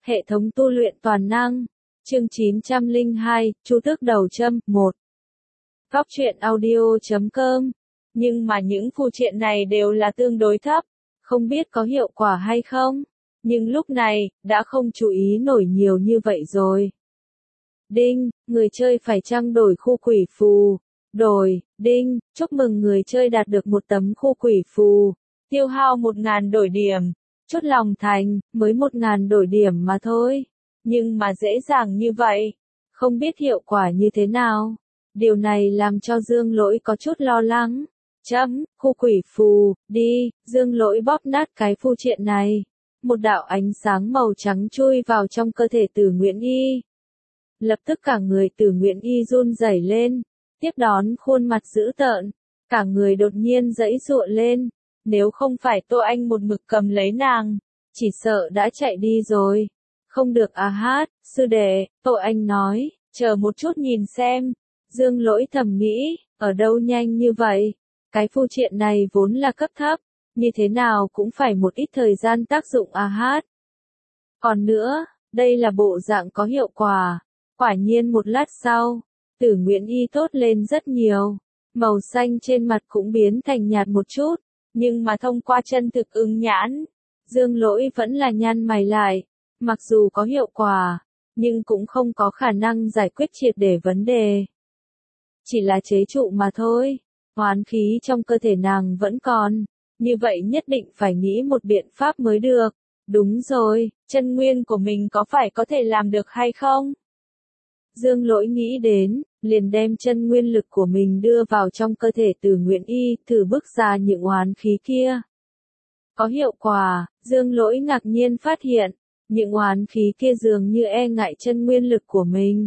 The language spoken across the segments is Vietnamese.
Hệ thống tu luyện toàn năng. Chương 902, Chu tước đầu châm, 1. Góc truyện audio.com. Nhưng mà những phụ triện này đều là tương đối thấp, không biết có hiệu quả hay không. Nhưng lúc này, đã không chú ý nổi nhiều như vậy rồi. Đinh, người chơi phải chăng đổi khu quỷ phù. Đổi, đinh, chúc mừng người chơi đạt được một tấm khu quỷ phù. Tiêu hao 1000 đổi điểm. Chốt lòng thành, mới 1000 đổi điểm mà thôi. Nhưng mà dễ dàng như vậy. Không biết hiệu quả như thế nào. Điều này làm cho Dương Lỗi có chút lo lắng. Khu quỷ phù, đi, Dương Lỗi bóp nát cái phù triện này. Một đạo ánh sáng màu trắng chui vào trong cơ thể Tử Nguyễn Y. Lập tức cả người Tử Nguyễn Y run rẩy lên. Tiếp đón khuôn mặt dữ tợn. Cả người đột nhiên giãy giụa lên. Nếu không phải Tô Anh một mực cầm lấy nàng, chỉ sợ đã chạy đi rồi. Không được à hát, sư đệ, Tô Anh nói, chờ một chút nhìn xem. Dương Lỗi thầm nghĩ, ở đâu nhanh như vậy? Cái phù triện này vốn là cấp thấp, như thế nào cũng phải một ít thời gian tác dụng à hát. Còn nữa, đây là bộ dạng có hiệu quả. Quả nhiên một lát sau, Tử Nguyễn Y tốt lên rất nhiều. Màu xanh trên mặt cũng biến thành nhạt một chút. Nhưng mà thông qua chân thực ứng nhãn, Dương Lỗi vẫn là nhăn mày lại. Mặc dù có hiệu quả, nhưng cũng không có khả năng giải quyết triệt để vấn đề. Chỉ là chế trụ mà thôi. Oán khí trong cơ thể nàng vẫn còn. Như vậy nhất định phải nghĩ một biện pháp mới được. Đúng rồi, chân nguyên của mình có phải có thể làm được hay không? Dương Lỗi nghĩ đến, liền đem chân nguyên lực của mình đưa vào trong cơ thể Tử Nguyễn Y, thử bức ra những oán khí kia. Có hiệu quả, Dương Lỗi ngạc nhiên phát hiện, những oán khí kia dường như e ngại chân nguyên lực của mình.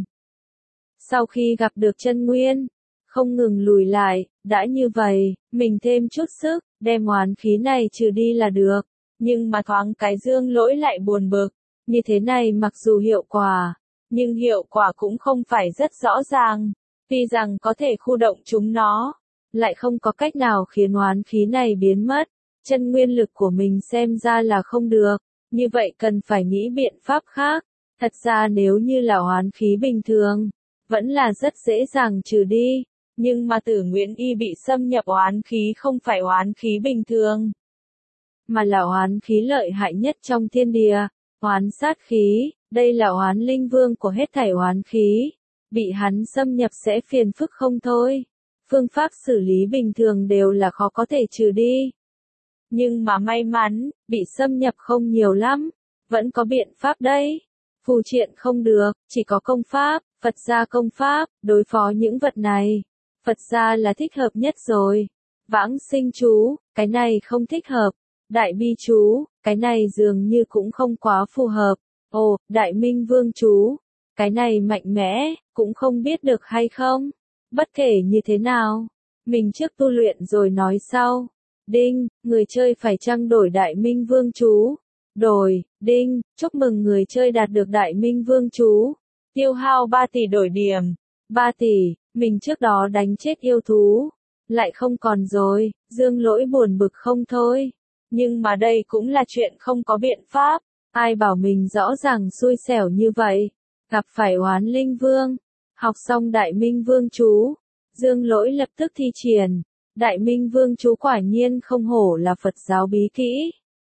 Sau khi gặp được chân nguyên, không ngừng lùi lại, đã như vậy, mình thêm chút sức, đem oán khí này trừ đi là được. Nhưng mà thoáng cái Dương Lỗi lại buồn bực, như thế này mặc dù hiệu quả, nhưng hiệu quả cũng không phải rất rõ ràng. Tuy rằng có thể khu động chúng nó, lại không có cách nào khiến oán khí này biến mất. Chân nguyên lực của mình xem ra là không được, như vậy cần phải nghĩ biện pháp khác. Thật ra nếu như là oán khí bình thường, vẫn là rất dễ dàng trừ đi. Nhưng mà Tử Nguyễn Y bị xâm nhập oán khí không phải oán khí bình thường, mà là oán khí lợi hại nhất trong thiên địa, oán sát khí. Đây là oán linh vương của hết thảy oán khí. Bị hắn xâm nhập sẽ phiền phức không thôi. Phương pháp xử lý bình thường đều là khó có thể trừ đi. Nhưng mà may mắn, bị xâm nhập không nhiều lắm. Vẫn có biện pháp đấy. Phù triện không được, chỉ có công pháp, Phật gia công pháp, đối phó những vật này. Phật gia là thích hợp nhất rồi. Vãng sinh chú, cái này không thích hợp. Đại bi chú, cái này dường như cũng không quá phù hợp. Ồ, Đại Minh Vương chú, cái này mạnh mẽ, cũng không biết được hay không. Bất kể như thế nào, mình trước tu luyện rồi nói sau. Đinh, người chơi phải chăng đổi Đại Minh Vương chú. Đổi, đinh, chúc mừng người chơi đạt được Đại Minh Vương chú. Tiêu hao 3 tỷ đổi điểm. 3 tỷ, mình trước đó đánh chết yêu thú, lại không còn rồi, Dương Lỗi buồn bực không thôi. Nhưng mà đây cũng là chuyện không có biện pháp. Ai bảo mình rõ ràng xui xẻo như vậy, gặp phải oán linh vương. Học xong Đại Minh Vương chú, Dương Lỗi lập tức thi triển. Đại Minh Vương chú quả nhiên không hổ là Phật giáo bí kỹ.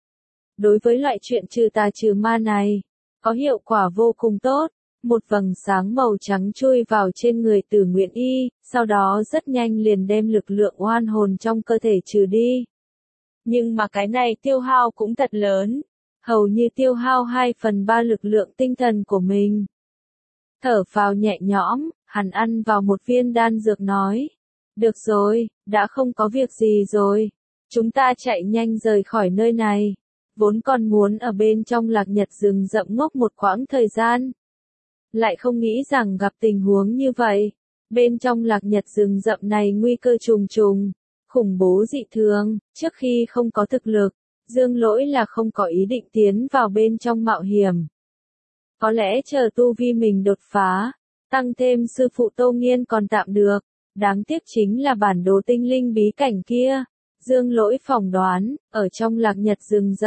Đối với loại chuyện trừ tà trừ ma này, có hiệu quả vô cùng tốt. Một vầng sáng màu trắng chui vào trên người Tử Nguyễn Y, sau đó rất nhanh liền đem lực lượng oan hồn trong cơ thể trừ đi. Nhưng mà cái này tiêu hao cũng thật lớn. Hầu như tiêu hao 2/3 lực lượng tinh thần của mình. Thở phào nhẹ nhõm, hắn ăn vào một viên đan dược nói. Được rồi, đã không có việc gì rồi. Chúng ta chạy nhanh rời khỏi nơi này. Vốn còn muốn ở bên trong Lạc Nhật rừng rậm ngốc một quãng thời gian. Lại không nghĩ rằng gặp tình huống như vậy. Bên trong Lạc Nhật rừng rậm này nguy cơ trùng trùng, khủng bố dị thường, trước khi không có thực lực. Dương Lỗi là không có ý định tiến vào bên trong mạo hiểm. Có lẽ chờ tu vi mình đột phá, tăng thêm sư phụ Tô Nghiên còn tạm được. Đáng tiếc chính là bản đồ tinh linh bí cảnh kia. Dương Lỗi phỏng đoán, ở trong Lạc Nhật rừng rậm,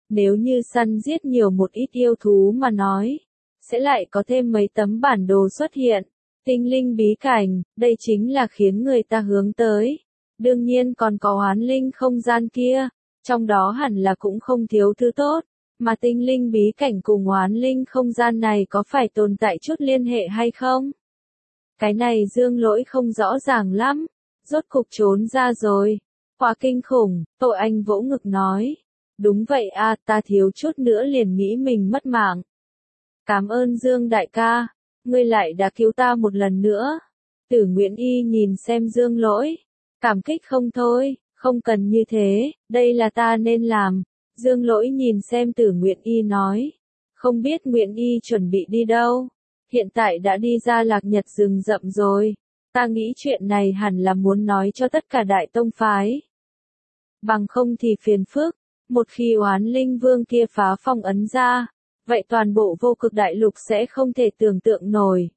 Nếu như săn giết nhiều một ít yêu thú mà nói, sẽ lại có thêm mấy tấm bản đồ xuất hiện. Tinh linh bí cảnh, đây chính là khiến người ta hướng tới. Đương nhiên còn có oán linh không gian kia, trong đó hẳn là cũng không thiếu thứ tốt. Mà tinh linh bí cảnh cùng oán linh không gian này có phải tồn tại chút liên hệ hay không? Cái này Dương Lỗi không rõ ràng lắm. Rốt cục trốn ra rồi. Quá kinh khủng, Tô Anh vỗ ngực nói. Đúng vậy a, ta thiếu chút nữa liền nghĩ mình mất mạng. Cảm ơn Dương đại ca, ngươi lại đã cứu ta một lần nữa. Tử Nguyễn Y nhìn xem Dương Lỗi, cảm kích không thôi, không cần như thế, đây là ta nên làm. Dương Lỗi nhìn xem Tử Nguyễn Y nói, không biết Nguyễn Y chuẩn bị đi đâu. Hiện tại đã đi ra Lạc Nhật rừng rậm rồi, ta nghĩ chuyện này hẳn là muốn nói cho tất cả đại tông phái. Bằng không thì phiền phức, một khi oán linh vương kia phá phong ấn ra, vậy toàn bộ vô cực đại lục sẽ không thể tưởng tượng nổi.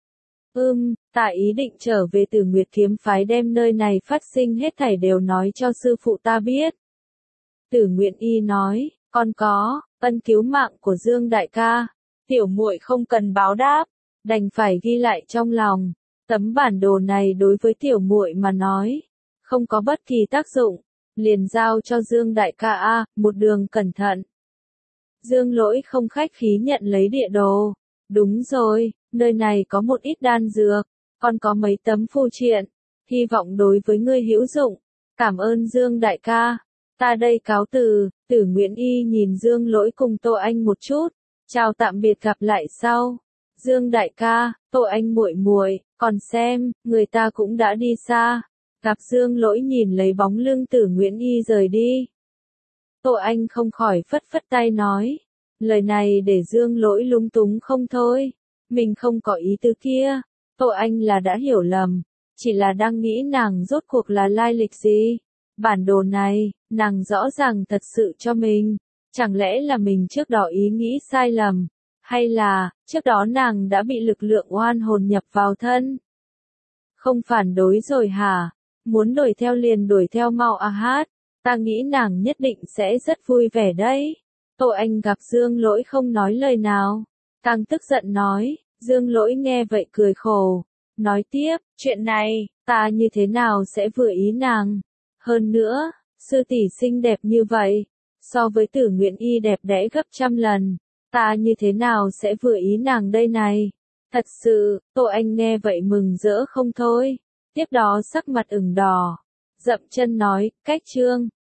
Ta ý định trở về Tử Nguyệt kiếm phái đem nơi này phát sinh hết thảy đều nói cho sư phụ ta biết. Tử Nguyện Y nói, còn có, ân cứu mạng của Dương đại ca, tiểu muội không cần báo đáp, đành phải ghi lại trong lòng. Tấm bản đồ này đối với tiểu muội mà nói, không có bất kỳ tác dụng, liền giao cho Dương đại ca a, một đường cẩn thận. Dương Lỗi không khách khí nhận lấy địa đồ. Đúng rồi, nơi này có một ít đan dược, còn có mấy tấm phù triện, hy vọng đối với ngươi hữu dụng. Cảm ơn Dương đại ca, ta đây cáo từ. Tử Nguyễn Y nhìn Dương Lỗi cùng Tô Anh một chút, chào tạm biệt gặp lại sau. Dương đại ca, Tô Anh muội muội, còn xem, người ta cũng đã đi xa. Gặp Dương Lỗi nhìn lấy bóng lưng Tử Nguyễn Y rời đi. Tô Anh không khỏi phất phất tay nói, lời này để Dương Lỗi lúng túng không thôi, mình không có ý tứ kia. Tô Anh là đã hiểu lầm, chỉ là đang nghĩ nàng rốt cuộc là lai lịch gì. Bản đồ này, nàng rõ ràng thật sự cho mình, chẳng lẽ là mình trước đó ý nghĩ sai lầm, hay là, trước đó nàng đã bị lực lượng oan hồn nhập vào thân. Không phản đối rồi hả? Muốn đuổi theo liền đuổi theo mau a hát, ta nghĩ nàng nhất định sẽ rất vui vẻ đấy. Tô Anh gặp Dương Lỗi không nói lời nào, càng tức giận nói. Dương Lỗi nghe vậy cười khổ, nói tiếp, chuyện này, ta như thế nào sẽ vừa ý nàng. Hơn nữa, sư tỷ xinh đẹp như vậy, so với Tử Nguyện Y đẹp đẽ gấp trăm lần, ta như thế nào sẽ vừa ý nàng đây này. Thật sự, Tô Anh nghe vậy mừng rỡ không thôi, tiếp đó sắc mặt ửng đỏ, dậm chân nói, cách chương.